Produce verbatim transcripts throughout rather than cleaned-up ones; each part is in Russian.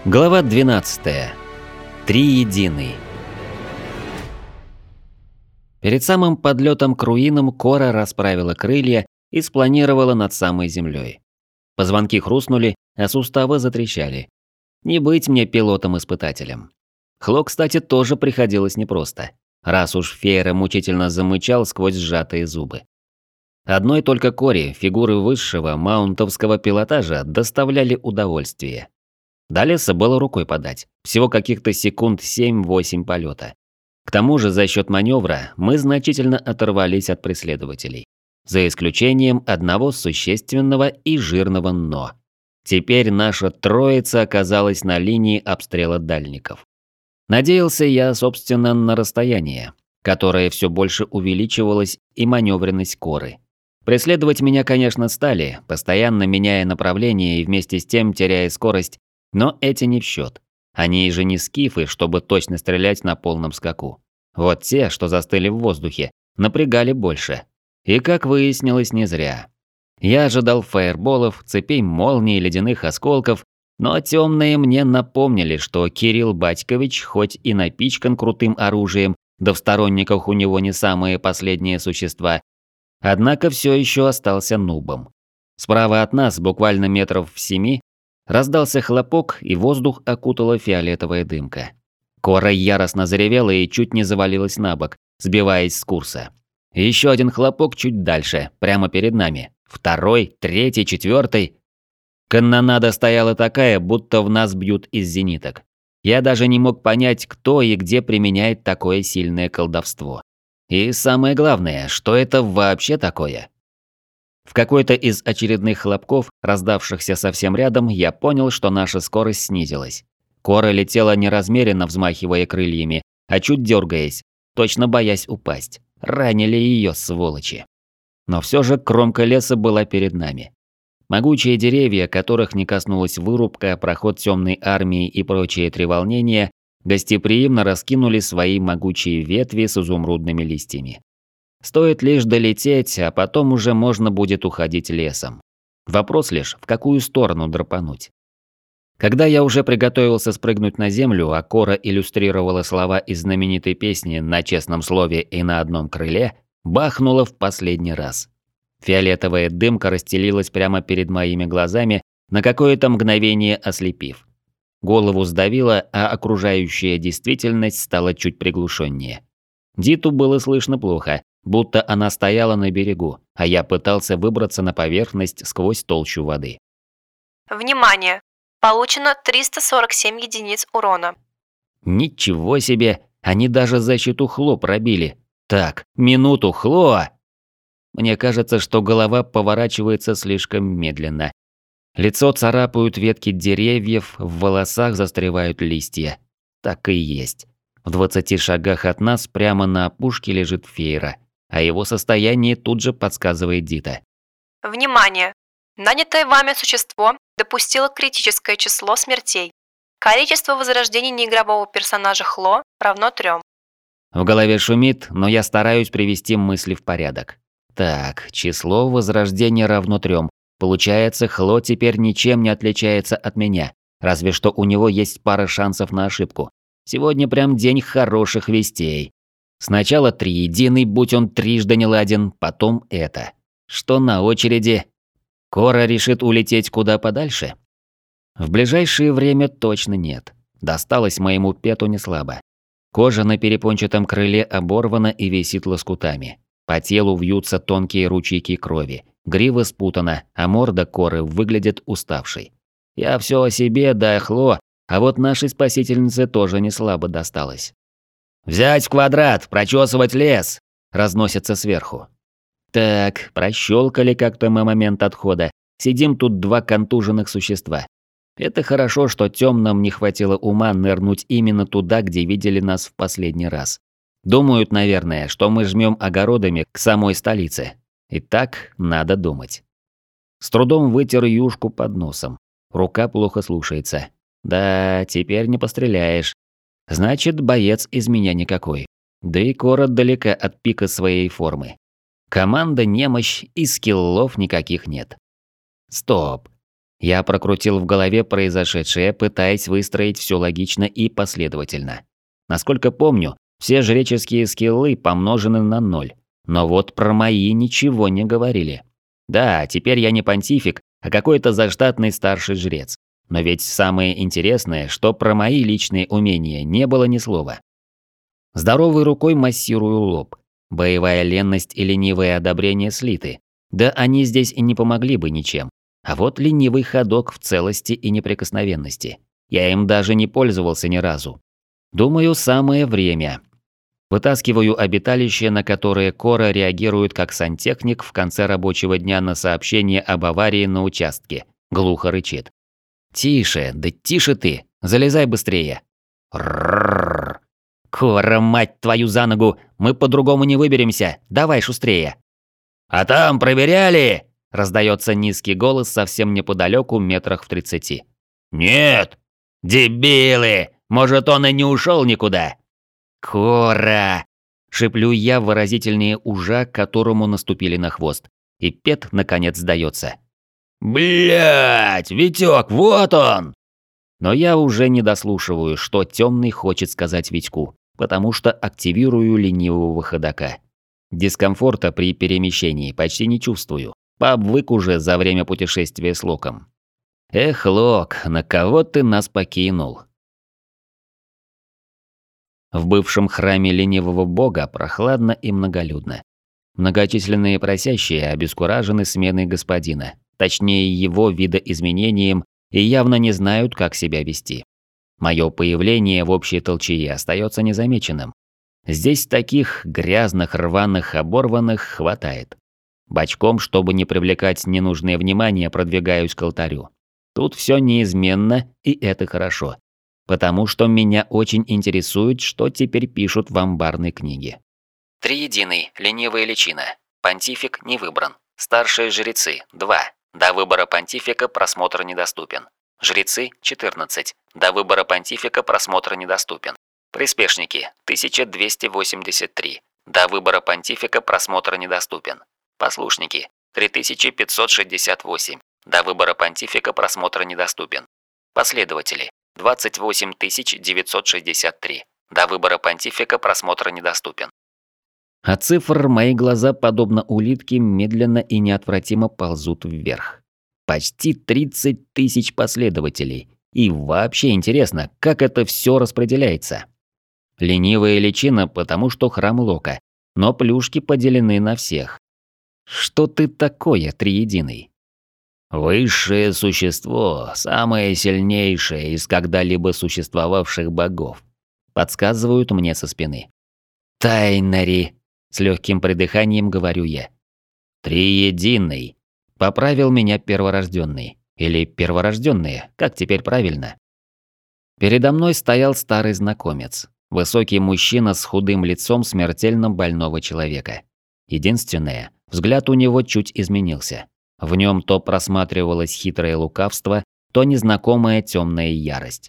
Глава двенадцатая. Триединый. Перед самым подлетом к руинам Кора расправила крылья и спланировала над самой землей. Позвонки хрустнули, а суставы затрещали. Не быть мне пилотом-испытателем. Хло, кстати, тоже приходилось непросто, раз уж Фейра мучительно замычал сквозь сжатые зубы. Одной только Коре фигуры высшего маунтовского пилотажа доставляли удовольствие. До леса было рукой подать, всего каких-то секунд семь-восемь полета. К тому же за счет маневра мы значительно оторвались от преследователей. За исключением одного существенного и жирного «но». Теперь наша троица оказалась на линии обстрела дальников. Надеялся я, собственно, на расстояние, которое все больше увеличивалось, и маневренность Коры. Преследовать меня, конечно, стали, постоянно меняя направление и вместе с тем теряя скорость, но эти не в счет. Они же не скифы, чтобы точно стрелять на полном скаку. Вот те, что застыли в воздухе, напрягали больше. И, как выяснилось, не зря. Я ожидал фаерболов, цепей молний, ледяных осколков, но темные мне напомнили, что Кирилл Батькович хоть и напичкан крутым оружием, да в сторонниках у него не самые последние существа, однако все еще остался нубом. Справа от нас, буквально метров в семи, раздался хлопок, и воздух окутала фиолетовая дымка. Кора яростно заревела и чуть не завалилась на бок, сбиваясь с курса. Еще один хлопок чуть дальше, прямо перед нами. Второй, третий, четвертый. Канонада стояла такая, будто в нас бьют из зениток. Я даже не мог понять, кто и где применяет такое сильное колдовство. И самое главное, что это вообще такое? В какой-то из очередных хлопков, раздавшихся совсем рядом, я понял, что наша скорость снизилась. Кора летела неразмеренно, взмахивая крыльями, а чуть дергаясь, точно боясь упасть. Ранили ее, сволочи. Но все же кромка леса была перед нами. Могучие деревья, которых не коснулась вырубка, проход темной армии и прочие треволнения, гостеприимно раскинули свои могучие ветви с изумрудными листьями. Стоит лишь долететь, а потом уже можно будет уходить лесом. Вопрос лишь, в какую сторону драпануть. Когда я уже приготовился спрыгнуть на землю, а Кора иллюстрировала слова из знаменитой песни «На честном слове и на одном крыле», бахнуло в последний раз. Фиолетовая дымка расстелилась прямо перед моими глазами, на какое-то мгновение ослепив. Голову сдавило, а окружающая действительность стала чуть приглушеннее. Диту было слышно плохо, будто она стояла на берегу, а я пытался выбраться на поверхность сквозь толщу воды. Внимание! Получено триста сорок семь единиц урона. Ничего себе! Они даже защиту Хло пробили. Так, минуту, Хло! Мне кажется, что голова поворачивается слишком медленно. Лицо царапают ветки деревьев, в волосах застревают листья. Так и есть. В двадцати шагах от нас прямо на опушке лежит Фейра, а его состояние тут же подсказывает Дита. Внимание! Нанятое вами существо допустило критическое число смертей. Количество возрождений неигрового персонажа Хло равно трем. В голове шумит, но я стараюсь привести мысли в порядок. Так, число возрождения равно трем. Получается, Хло теперь ничем не отличается от меня, разве что у него есть пара шансов на ошибку. Сегодня прям день хороших вестей. Сначала триединый, будь он трижды не ладен, потом это. Что на очереди? Кора решит улететь куда подальше? В ближайшее время точно нет. Досталось моему пету неслабо. Кожа на перепончатом крыле оборвана и висит лоскутами. По телу вьются тонкие ручейки крови. Грива спутана, а морда Коры выглядит уставшей. Я все о себе, да Хло, а вот нашей спасительнице тоже не слабо досталось. «Взять в квадрат, прочесывать лес!» – разносится сверху. Так, прощелкали как-то мы момент отхода. Сидим тут два контуженных существа. Это хорошо, что темным не хватило ума нырнуть именно туда, где видели нас в последний раз. Думают, наверное, что мы жмем огородами к самой столице. И так надо думать. С трудом вытер юшку под носом. Рука плохо слушается. Да, теперь не постреляешь. Значит, боец из меня никакой. Да и Кора далека от пика своей формы. Команда немощь и скиллов никаких нет. Стоп. Я прокрутил в голове произошедшее, пытаясь выстроить все логично и последовательно. Насколько помню, все жреческие скиллы помножены на ноль. Но вот про мои ничего не говорили. Да, теперь я не понтифик, а какой-то заштатный старший жрец. Но ведь самое интересное, что про мои личные умения не было ни слова. Здоровой рукой массирую лоб. Боевая ленность и ленивое одобрение слиты. Да они здесь и не помогли бы ничем. А вот ленивый ходок в целости и неприкосновенности. Я им даже не пользовался ни разу. Думаю, самое время. Вытаскиваю обиталище, на которое Кора реагирует как сантехник в конце рабочего дня на сообщение об аварии на участке. Глухо рычит. «Тише, да тише ты! Залезай быстрее!» «Рррррр! Кора, мать твою за ногу! Мы по-другому не выберемся! Давай шустрее!» «А там проверяли?» – раздается низкий голос совсем неподалеку, метрах в тридцати. «Нет! Дебилы! Может, он и не ушел никуда?» «Кора!» – шиплю я в выразительнее ужа, которому наступили на хвост. И Пет, наконец, сдается. «Блядь, Витёк, вот он!» Но я уже не дослушиваю, что темный хочет сказать Витьку, потому что активирую ленивого ходока. Дискомфорта при перемещении почти не чувствую. Пообвык уже за время путешествия с Локом. Эх, Лок, на кого ты нас покинул? В бывшем храме ленивого бога прохладно и многолюдно. Многочисленные просящие обескуражены сменой господина, точнее его видоизменением, и явно не знают, как себя вести. Мое появление в общей толчее остается незамеченным. Здесь таких грязных, рваных, оборванных хватает. Бочком, чтобы не привлекать ненужное внимание, продвигаюсь к алтарю. Тут все неизменно, и это хорошо. Потому что меня очень интересует, что теперь пишут в амбарной книге. Триединый, ленивая личина. Понтифик не выбран. Старшие жрецы – два. До выбора понтифика просмотр недоступен. Жрецы – четырнадцать. До выбора понтифика просмотр недоступен. Приспешники – тысяча двести восемьдесят три. До выбора понтифика просмотр недоступен. Послушники – три тысячи пятьсот шестьдесят восемь. До выбора понтифика просмотр недоступен. Последователи – двадцать восемь тысяч девятьсот шестьдесят три. До выбора понтифика просмотр недоступен. А цифр мои глаза, подобно улитке, медленно и неотвратимо ползут вверх. Почти тридцать тысяч последователей. И вообще интересно, как это все распределяется. Ленивая личина, потому что храм Лока, но плюшки поделены на всех. Что ты такое, Триединый? Высшее существо, самое сильнейшее из когда-либо существовавших богов. Подсказывают мне со спины. Тайнари. С легким придыханием говорю я. Триединый. Поправил меня перворожденный. Или перворожденные, как теперь правильно? Передо мной стоял старый знакомец. Высокий мужчина с худым лицом смертельно больного человека. Единственное, взгляд у него чуть изменился. В нем то просматривалось хитрое лукавство, то незнакомая темная ярость.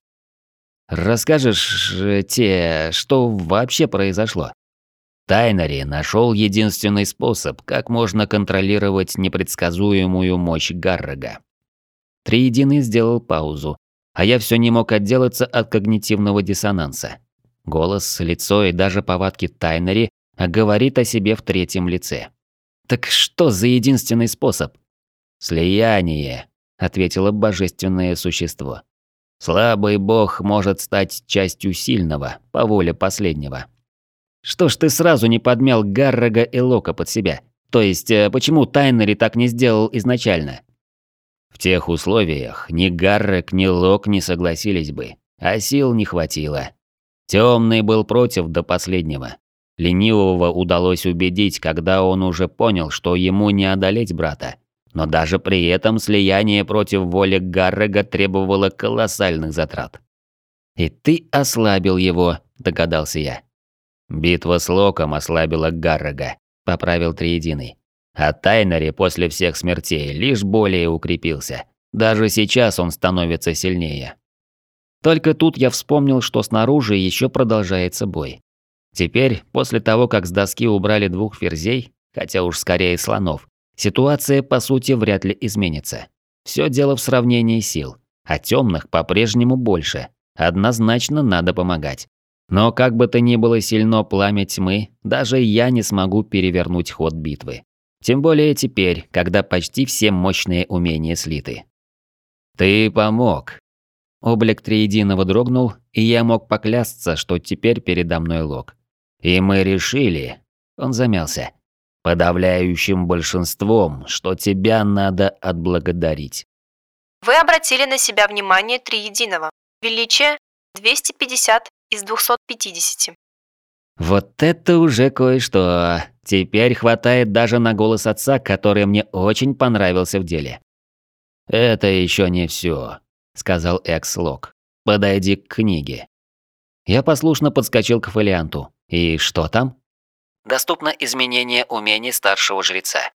«Расскажешь, те, что вообще произошло?» Тайнари нашел единственный способ, как можно контролировать непредсказуемую мощь Гаррога. Триединый сделал паузу, а я все не мог отделаться от когнитивного диссонанса. Голос, лицо и даже повадки Тайнари говорит о себе в третьем лице. «Так что за единственный способ?» «Слияние», — ответило божественное существо. «Слабый бог может стать частью сильного, по воле последнего». «Что ж ты сразу не подмял Гаррога и Лока под себя? То есть, почему Тайнари так не сделал изначально?» В тех условиях ни Гаррог, ни Лок не согласились бы, а сил не хватило. Темный был против до последнего. Ленивого удалось убедить, когда он уже понял, что ему не одолеть брата. Но даже при этом слияние против воли Гаррога требовало колоссальных затрат. «И ты ослабил его», – догадался я. «Битва с Локом ослабила Гаррога», – поправил Триединый. А Тайнари после всех смертей лишь более укрепился. Даже сейчас он становится сильнее. Только тут я вспомнил, что снаружи еще продолжается бой. Теперь, после того, как с доски убрали двух ферзей, хотя уж скорее слонов, ситуация по сути вряд ли изменится. Все дело в сравнении сил, а темных по-прежнему больше. Однозначно надо помогать. Но как бы то ни было сильно пламя тьмы, даже я не смогу перевернуть ход битвы. Тем более теперь, когда почти все мощные умения слиты. «Ты помог». Облик Триединого дрогнул, и я мог поклясться, что теперь передо мной Лок. «И мы решили...» Он замялся. «Подавляющим большинством, что тебя надо отблагодарить». Вы обратили на себя внимание Триединого. Величие двести пятьдесят из двухсот пятидесяти. Вот это уже кое-что. Теперь хватает даже на голос отца, который мне очень понравился в деле. «Это еще не все», — сказал экс-Лок. «Подойди к книге». Я послушно подскочил к фолианту. И что там? Доступно изменение умений старшего жреца.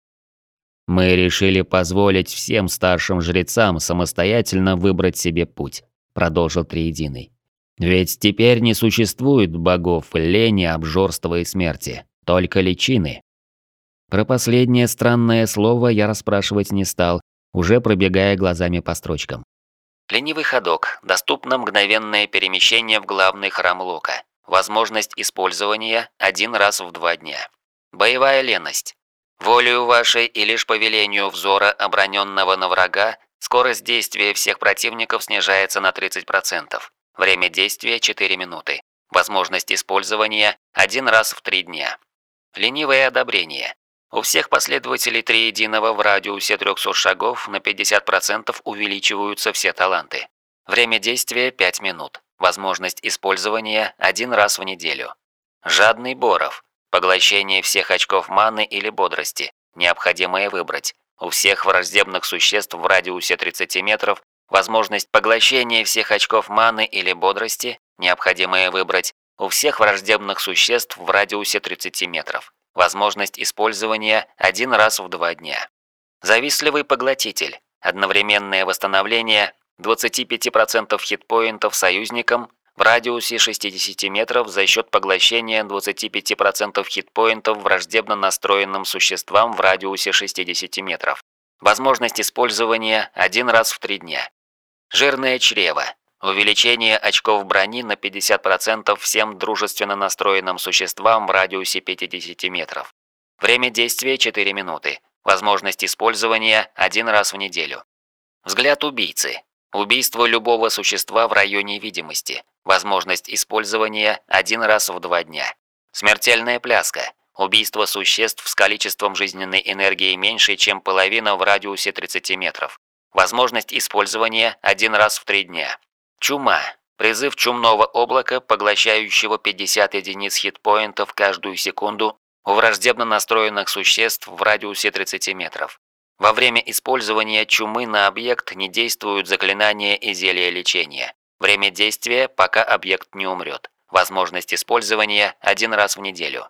Мы решили позволить всем старшим жрецам самостоятельно выбрать себе путь, продолжил Триединый. Ведь теперь не существует богов лени, обжорства и смерти, только личины. Про последнее странное слово я расспрашивать не стал, уже пробегая глазами по строчкам. Ленивый ходок. Доступно мгновенное перемещение в главный храм Лока. Возможность использования один раз в два дня. Боевая леность. Волею вашей и лишь по велению взора оброненного на врага скорость действия всех противников снижается на тридцать процентов. Время действия четыре минуты. Возможность использования один раз в три дня. Ленивое одобрение. У всех последователей Триединого в радиусе трехсот шагов на пятьдесят процентов увеличиваются все таланты. Время действия пять минут. Возможность использования один раз в неделю. Жадный Боров. Поглощение всех очков маны или бодрости. Необходимое выбрать. У всех враждебных существ в радиусе тридцати метров возможность поглощения всех очков маны или бодрости. Необходимое выбрать. У всех враждебных существ в радиусе тридцати метров. Возможность использования один раз в два дня. Завистливый поглотитель. Одновременное восстановление двадцати пяти процентов хитпоинтов союзникам в радиусе шестидесяти метров за счет поглощения двадцати пяти процентов хитпоинтов враждебно настроенным существам в радиусе шестидесяти метров. Возможность использования один раз в три дня. Жирное чрево. Увеличение очков брони на пятьдесят процентов всем дружественно настроенным существам в радиусе пятидесяти метров. Время действия четыре минуты. Возможность использования один раз в неделю. Взгляд убийцы. Убийство любого существа в районе видимости. Возможность использования один раз в два дня. Смертельная пляска. Убийство существ с количеством жизненной энергии меньше, чем половина в радиусе тридцати метров. Возможность использования один раз в три дня. Чума. Призыв чумного облака, поглощающего пятьдесят единиц хитпоинтов каждую секунду у враждебно настроенных существ в радиусе тридцати метров. Во время использования чумы на объект не действуют заклинания и зелья лечения. Время действия, пока объект не умрет. Возможность использования один раз в неделю.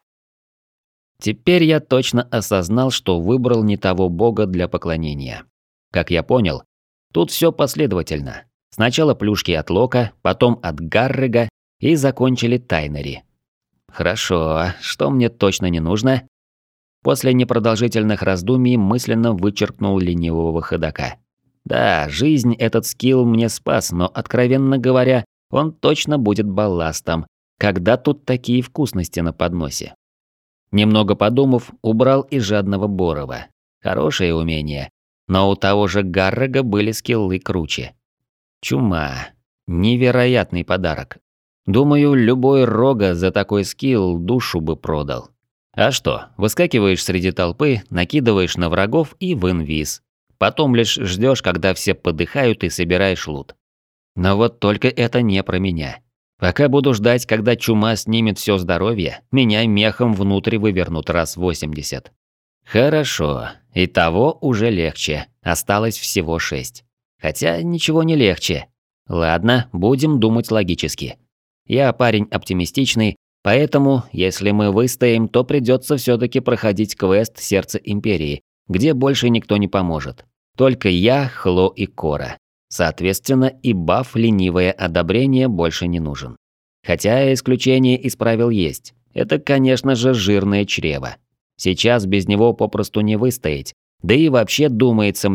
Теперь я точно осознал, что выбрал не того бога для поклонения. Как я понял, тут все последовательно. Сначала плюшки от Лока, потом от Гаррега и закончили Тайнери. Хорошо, что мне точно не нужно? После непродолжительных раздумий мысленно вычеркнул ленивого ходока. Да, жизнь этот скилл мне спас, но, откровенно говоря, он точно будет балластом, когда тут такие вкусности на подносе. Немного подумав, убрал и жадного Борова. Хорошее умение, но у того же Гаррега были скиллы круче. Чума. Невероятный подарок. Думаю, любой рога за такой скилл душу бы продал. А что, выскакиваешь среди толпы, накидываешь на врагов и в инвиз. Потом лишь ждешь, когда все подыхают, и собираешь лут. Но вот только это не про меня. Пока буду ждать, когда чума снимет все здоровье, меня мехом внутрь вывернут раз восемьдесят. Хорошо, итого уже легче, осталось всего шесть. Хотя ничего не легче. Ладно, будем думать логически. Я парень оптимистичный, поэтому, если мы выстоим, то придется все-таки проходить квест «Сердце Империи», где больше никто не поможет. Только я, Хло и Кора. Соответственно, и баф «Ленивое одобрение» больше не нужен. Хотя исключение из правил есть. Это, конечно же, жирное чрево. Сейчас без него попросту не выстоять. Да и вообще, думается мне,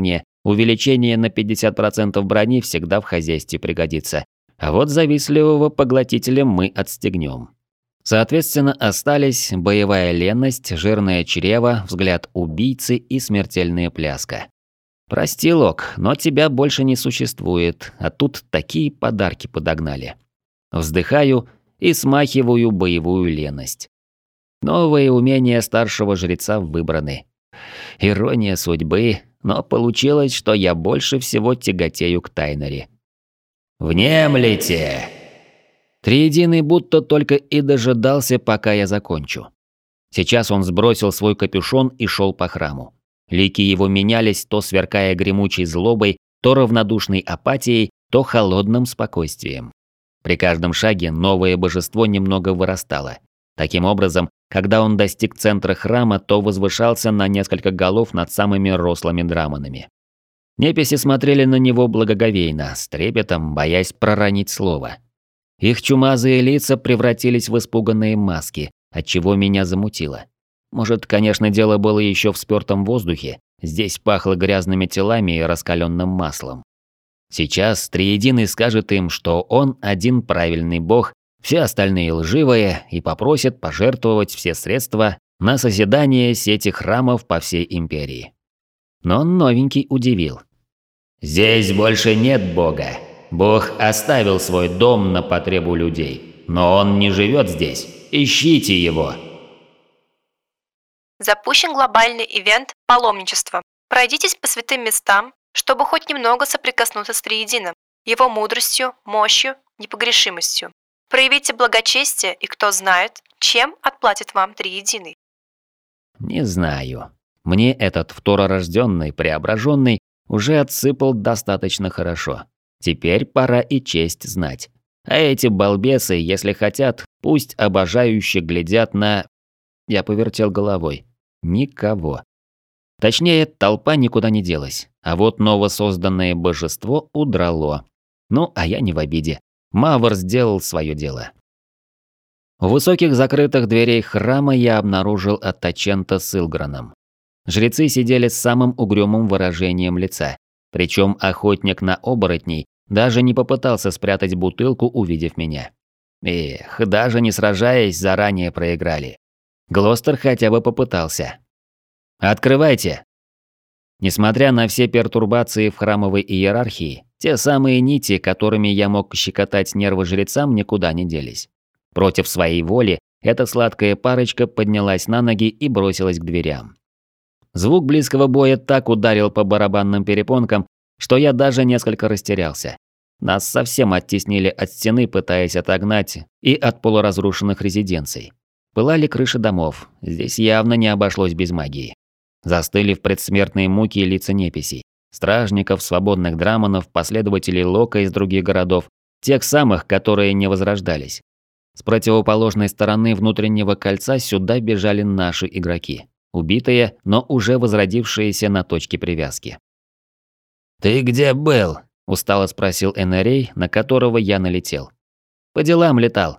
Увеличение на пятьдесят процентов брони всегда в хозяйстве пригодится. А вот завистливого поглотителя мы отстегнем. Соответственно, остались боевая ленность, жирное чрево, взгляд убийцы и смертельная пляска. Прости, Лок, но тебя больше не существует, а тут такие подарки подогнали. Вздыхаю и смахиваю боевую леность. Новые умения старшего жреца выбраны. Ирония судьбы, но получилось, что я больше всего тяготею к Тайнери. «Внемлите!» Триединый будто только и дожидался, пока я закончу. Сейчас он сбросил свой капюшон и шел по храму. Лики его менялись, то сверкая гремучей злобой, то равнодушной апатией, то холодным спокойствием. При каждом шаге новое божество немного вырастало. Таким образом, когда он достиг центра храма, то возвышался на несколько голов над самыми рослыми драманами. Неписи смотрели на него благоговейно, с трепетом, боясь проронить слово. Их чумазые лица превратились в испуганные маски, отчего меня замутило. Может, конечно, дело было еще в спёртом воздухе, здесь пахло грязными телами и раскаленным маслом. Сейчас Триединый скажет им, что он один правильный бог, все остальные лживые, и попросит пожертвовать все средства на созидание сети храмов по всей империи. Но новенький удивил. «Здесь больше нет бога. Бог оставил свой дом на потребу людей, но он не живет здесь. Ищите его!» Запущен глобальный ивент «Паломничество». Пройдитесь по святым местам, чтобы хоть немного соприкоснуться с Триединым, его мудростью, мощью, непогрешимостью. Проявите благочестие, и кто знает, чем отплатит вам Триединый. Не знаю. Мне этот второрожденный, преображенный уже отсыпал достаточно хорошо. Теперь пора и честь знать. А эти балбесы, если хотят, пусть обожающе глядят на... Я повертел головой. Никого. Точнее, толпа никуда не делась. А вот новосозданное божество удрало. Ну, а я не в обиде. Мавр сделал свое дело. У высоких закрытых дверей храма я обнаружил Аттачента с Илграном. Жрецы сидели с самым угрюмым выражением лица. Причем охотник на оборотней даже не попытался спрятать бутылку, увидев меня. Эх, даже не сражаясь, заранее проиграли. Глостер хотя бы попытался. «Открывайте!» Несмотря на все пертурбации в храмовой иерархии, те самые нити, которыми я мог щекотать нервы жрецам, никуда не делись. Против своей воли эта сладкая парочка поднялась на ноги и бросилась к дверям. Звук близкого боя так ударил по барабанным перепонкам, что я даже несколько растерялся. Нас совсем оттеснили от стены, пытаясь отогнать и от полуразрушенных резиденций. Пылали крыши домов, здесь явно не обошлось без магии. Застыли в предсмертные муки лица неписей. Стражников, свободных драманов, последователей Лока из других городов, тех самых, которые не возрождались. С противоположной стороны внутреннего кольца сюда бежали наши игроки. Убитые, но уже возродившиеся на точке привязки. «Ты где был?» – устало спросил Энерей, на которого я налетел. «По делам летал».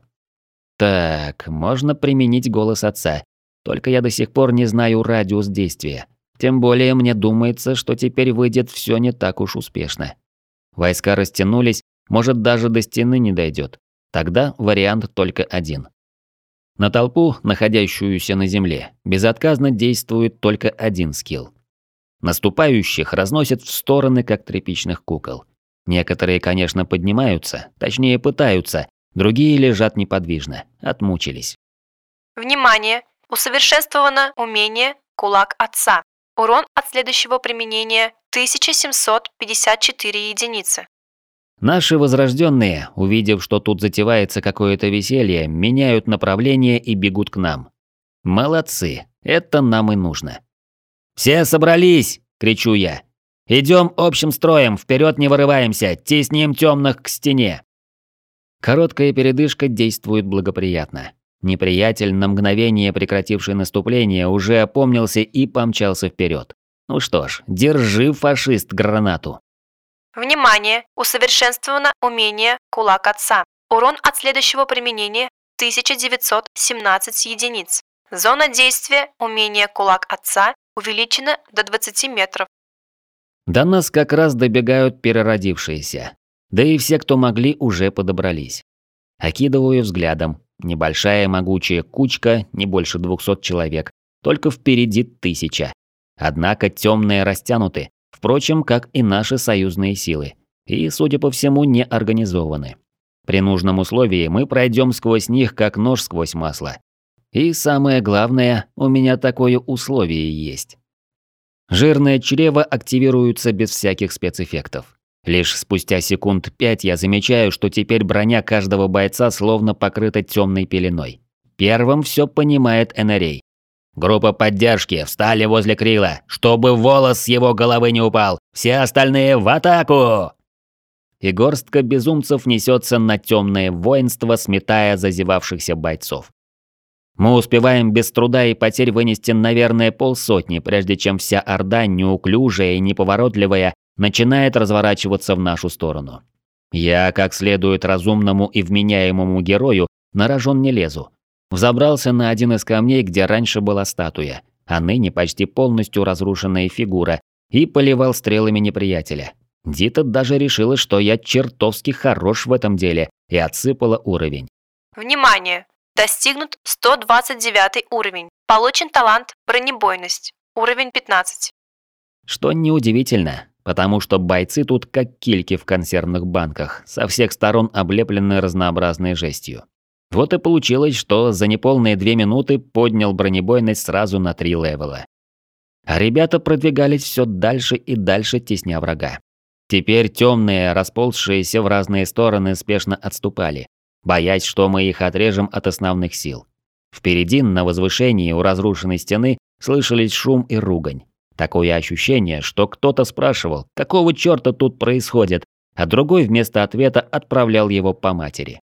Так, можно применить голос отца. Только я до сих пор не знаю радиус действия. Тем более мне думается, что теперь выйдет все не так уж успешно. Войска растянулись, может даже до стены не дойдет. Тогда вариант только один. На толпу, находящуюся на земле, безотказно действует только один скилл. Наступающих разносят в стороны, как тряпичных кукол. Некоторые, конечно, поднимаются, точнее пытаются, другие лежат неподвижно, отмучились. Внимание! Усовершенствовано умение «Кулак Отца». Урон от следующего применения тысяча семьсот пятьдесят четыре единицы. Наши возрожденные, увидев, что тут затевается какое-то веселье, меняют направление и бегут к нам. Молодцы, это нам и нужно. «Все собрались!» – кричу я. «Идем общим строем, вперед не вырываемся, тесним темных к стене!» Короткая передышка действует благоприятно. Неприятель, на мгновение прекративший наступление, уже опомнился и помчался вперед. Ну что ж, держи, фашист, гранату. Внимание! Усовершенствовано умение «Кулак Отца». Урон от следующего применения тысяча девятьсот семнадцать единиц. Зона действия умения «Кулак Отца» увеличена до двадцати метров. До нас как раз добегают переродившиеся. Да и все, кто могли, уже подобрались. Окидываю взглядом. Небольшая могучая кучка, не больше двухсот человек. Только впереди тысяча. Однако темные растянуты, впрочем, как и наши союзные силы. И, судя по всему, не организованы. При нужном условии мы пройдем сквозь них, как нож сквозь масло. И самое главное, у меня такое условие есть. Жирное чрево активируется без всяких спецэффектов. Лишь спустя секунд пять я замечаю, что теперь броня каждого бойца словно покрыта темной пеленой. Первым все понимает Энерей. «Группа поддержки, встали возле Крила, чтобы волос с его головы не упал! Все остальные в атаку!» И горстка безумцев несется на темное воинство, сметая зазевавшихся бойцов. Мы успеваем без труда и потерь вынести, наверное, полсотни, прежде чем вся орда, неуклюжая и неповоротливая, начинает разворачиваться в нашу сторону. Я, как следует разумному и вменяемому герою, на рожон не лезу. Взобрался на один из камней, где раньше была статуя, а ныне почти полностью разрушенная фигура, и поливал стрелами неприятеля. Дита даже решила, что я чертовски хорош в этом деле, и отсыпала уровень. Внимание! Достигнут сто двадцать девятый уровень. Получен талант «Бронебойность». Уровень пятнадцать. Что неудивительно, потому что бойцы тут как кильки в консервных банках, со всех сторон облеплены разнообразной жестью. Вот и получилось, что за неполные две минуты поднял бронебойность сразу на три левела. А ребята продвигались все дальше и дальше, тесня врага. Теперь темные, расползшиеся в разные стороны, спешно отступали, боясь, что мы их отрежем от основных сил. Впереди, на возвышении у разрушенной стены, слышались шум и ругань. Такое ощущение, что кто-то спрашивал, какого черта тут происходит, а другой вместо ответа отправлял его по матери.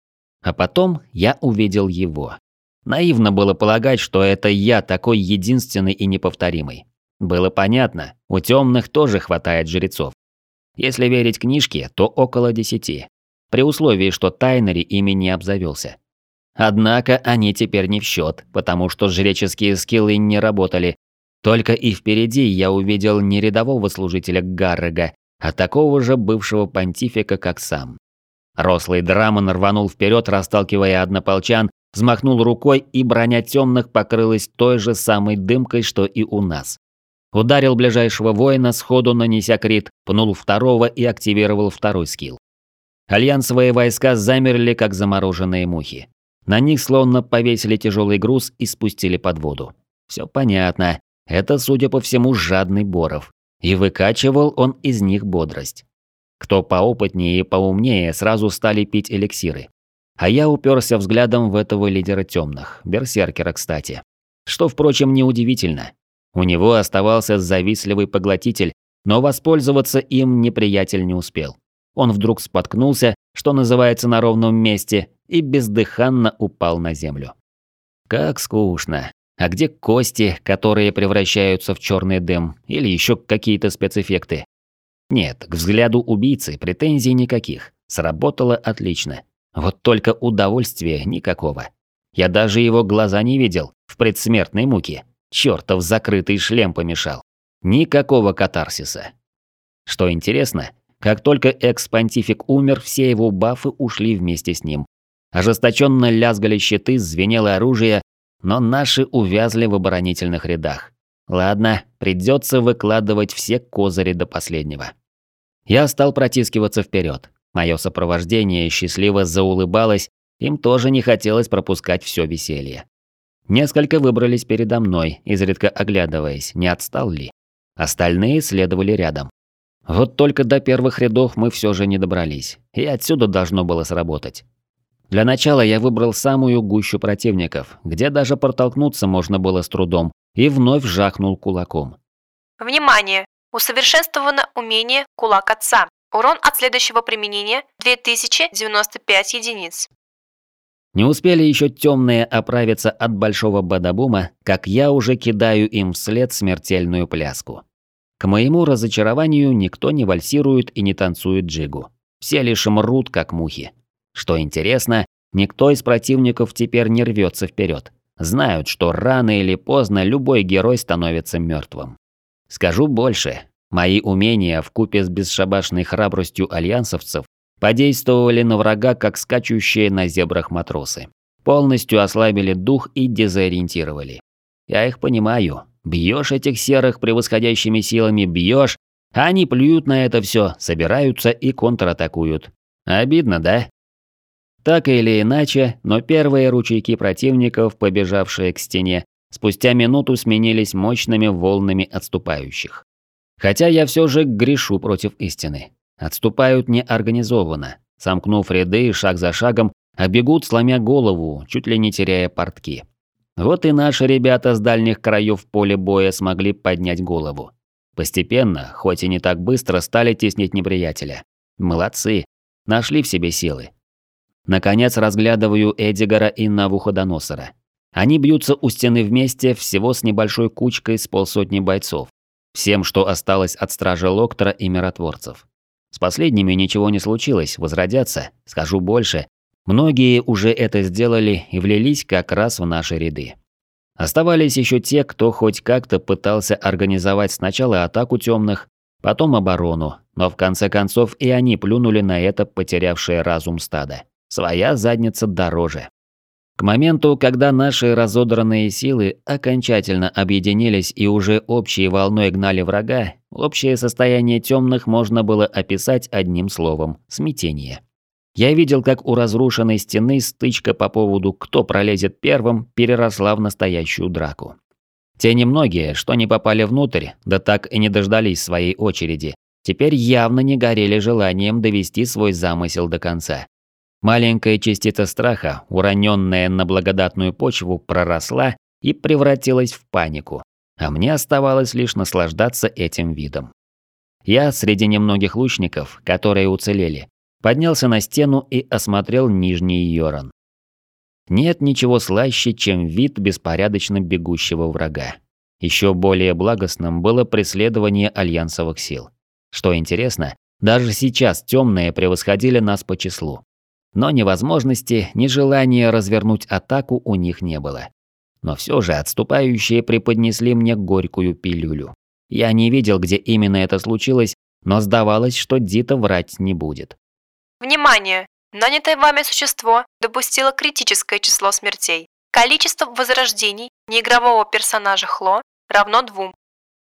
А потом я увидел его. Наивно было полагать, что это я такой единственный и неповторимый. Было понятно, у темных тоже хватает жрецов. Если верить книжке, то около десяти. При условии, что Тайнери ими не обзавелся. Однако они теперь не в счет, потому что жреческие скиллы не работали. Только и впереди я увидел не рядового служителя Гаррега, а такого же бывшего понтифика, как сам. Рослый Драмон рванул вперед, расталкивая однополчан, взмахнул рукой, и броня темных покрылась той же самой дымкой, что и у нас. Ударил ближайшего воина, сходу нанеся крит, пнул второго и активировал второй скилл. Альянсовые войска замерли, как замороженные мухи. На них словно повесили тяжелый груз и спустили под воду. Все понятно. Это, судя по всему, жадный Боров. И выкачивал он из них бодрость. Кто поопытнее и поумнее, сразу стали пить эликсиры. А я уперся взглядом в этого лидера темных, берсеркера, кстати. Что, впрочем, неудивительно. У него оставался завистливый поглотитель, но воспользоваться им неприятель не успел. Он вдруг споткнулся, что называется, на ровном месте, и бездыханно упал на землю. Как скучно. А где кости, которые превращаются в черный дым, или еще какие-то спецэффекты? Нет, к взгляду убийцы претензий никаких. Сработало отлично. Вот только удовольствия никакого. Я даже его глаза не видел в предсмертной муке. Чёртов закрытый шлем помешал. Никакого катарсиса. Что интересно, как только экс-понтифик умер, все его бафы ушли вместе с ним. Ожесточенно лязгали щиты, звенело оружие, но наши увязли в оборонительных рядах. Ладно, придется выкладывать все козыри до последнего. Я стал протискиваться вперед. Мое сопровождение счастливо заулыбалось, им тоже не хотелось пропускать все веселье. Несколько выбрались передо мной, изредка оглядываясь, не отстал ли. Остальные следовали рядом. Вот только до первых рядов мы все же не добрались, и отсюда должно было сработать. Для начала я выбрал самую гущу противников, где даже протолкнуться можно было с трудом, и вновь жахнул кулаком. Внимание! Усовершенствовано умение «Кулак Отца». Урон от следующего применения две тысячи девяносто пять единиц. Не успели еще темные оправиться от большого бадабума, как я уже кидаю им вслед смертельную пляску. К моему разочарованию никто не вальсирует и не танцует джигу. Все лишь мрут, как мухи. Что интересно, никто из противников теперь не рвется вперед. Знают, что рано или поздно любой герой становится мертвым. Скажу больше. Мои умения вкупе с бесшабашной храбростью альянсовцев подействовали на врага, как скачущие на зебрах матросы. Полностью ослабили дух и дезориентировали. Я их понимаю. Бьешь этих серых превосходящими силами, бьешь, а они плюют на это все, собираются и контратакуют. Обидно, да? Так или иначе, но первые ручейки противников, побежавшие к стене, спустя минуту сменились мощными волнами отступающих. Хотя я все же грешу против истины. Отступают неорганизованно, сомкнув ряды шаг за шагом, а бегут, сломя голову, чуть ли не теряя портки. Вот и наши ребята с дальних краев поля боя смогли поднять голову. Постепенно, хоть и не так быстро, стали теснить неприятеля. Молодцы, нашли в себе силы. Наконец разглядываю Эдигара и Навуходоносора. Они бьются у стены вместе, всего с небольшой кучкой с полсотни бойцов. Всем, что осталось от стражи Локтора и миротворцев. С последними ничего не случилось, возродятся, скажу больше. Многие уже это сделали и влились как раз в наши ряды. Оставались еще те, кто хоть как-то пытался организовать сначала атаку темных, потом оборону, но в конце концов и они плюнули на это потерявшее разум стадо. Своя задница дороже. К моменту, когда наши разодранные силы окончательно объединились и уже общей волной гнали врага, общее состояние темных можно было описать одним словом – смятение. Я видел, как у разрушенной стены стычка по поводу «кто пролезет первым» переросла в настоящую драку. Те немногие, что не попали внутрь, да так и не дождались своей очереди, теперь явно не горели желанием довести свой замысел до конца. Маленькая частица страха, уроненная на благодатную почву, проросла и превратилась в панику, а мне оставалось лишь наслаждаться этим видом. Я, среди немногих лучников, которые уцелели, поднялся на стену и осмотрел Нижний Йоран. Нет ничего слаще, чем вид беспорядочно бегущего врага. Еще более благостным было преследование альянсовых сил. Что интересно, даже сейчас темные превосходили нас по числу. Но ни возможности, ни желания развернуть атаку у них не было. Но все же отступающие преподнесли мне горькую пилюлю. Я не видел, где именно это случилось, но сдавалось, что Дита врать не будет. Внимание! Нанятое вами существо допустило критическое число смертей. Количество возрождений неигрового персонажа Хло равно двум.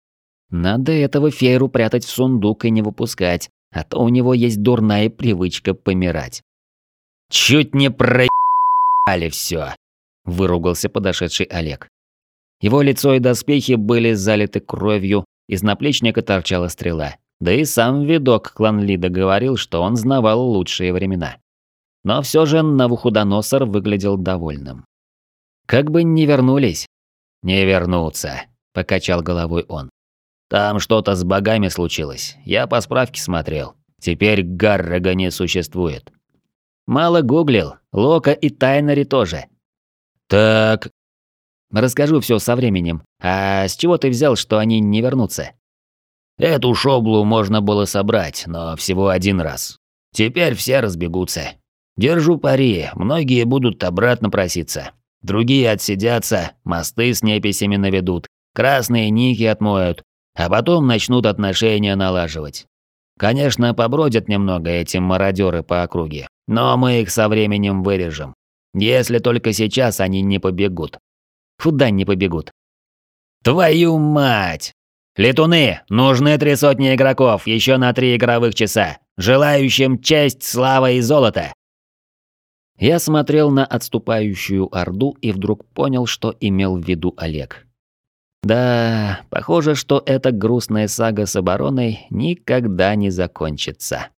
Надо этого Фейру прятать в сундук и не выпускать, а то у него есть дурная привычка помирать. «Чуть не проебали все», – выругался подошедший Олег. Его лицо и доспехи были залиты кровью, из наплечника торчала стрела. Да и сам видок Кланлида говорил, что он знавал лучшие времена. Но все же Навуходоносор выглядел довольным. «Как бы не вернулись». «Не вернуться», – покачал головой он. «Там что-то с богами случилось, я по справке смотрел. Теперь Гаррога не существует». «Мало гуглил, Лока и Тайнари тоже». «Так...» «Расскажу все со временем. А с чего ты взял, что они не вернутся?» «Эту шоблу можно было собрать, но всего один раз. Теперь все разбегутся. Держу пари, многие будут обратно проситься. Другие отсидятся, мосты с неписями наведут, красные ники отмоют, а потом начнут отношения налаживать. Конечно, побродят немного эти мародеры по округе, но мы их со временем вырежем. Если только сейчас они не побегут». «Куда не побегут?» «Твою мать! Летуны, нужны три сотни игроков, еще на три игровых часа. Желающим честь, слава и золото!» Я смотрел на отступающую орду и вдруг понял, что имел в виду Олег. Да, похоже, что эта грустная сага с обороной никогда не закончится.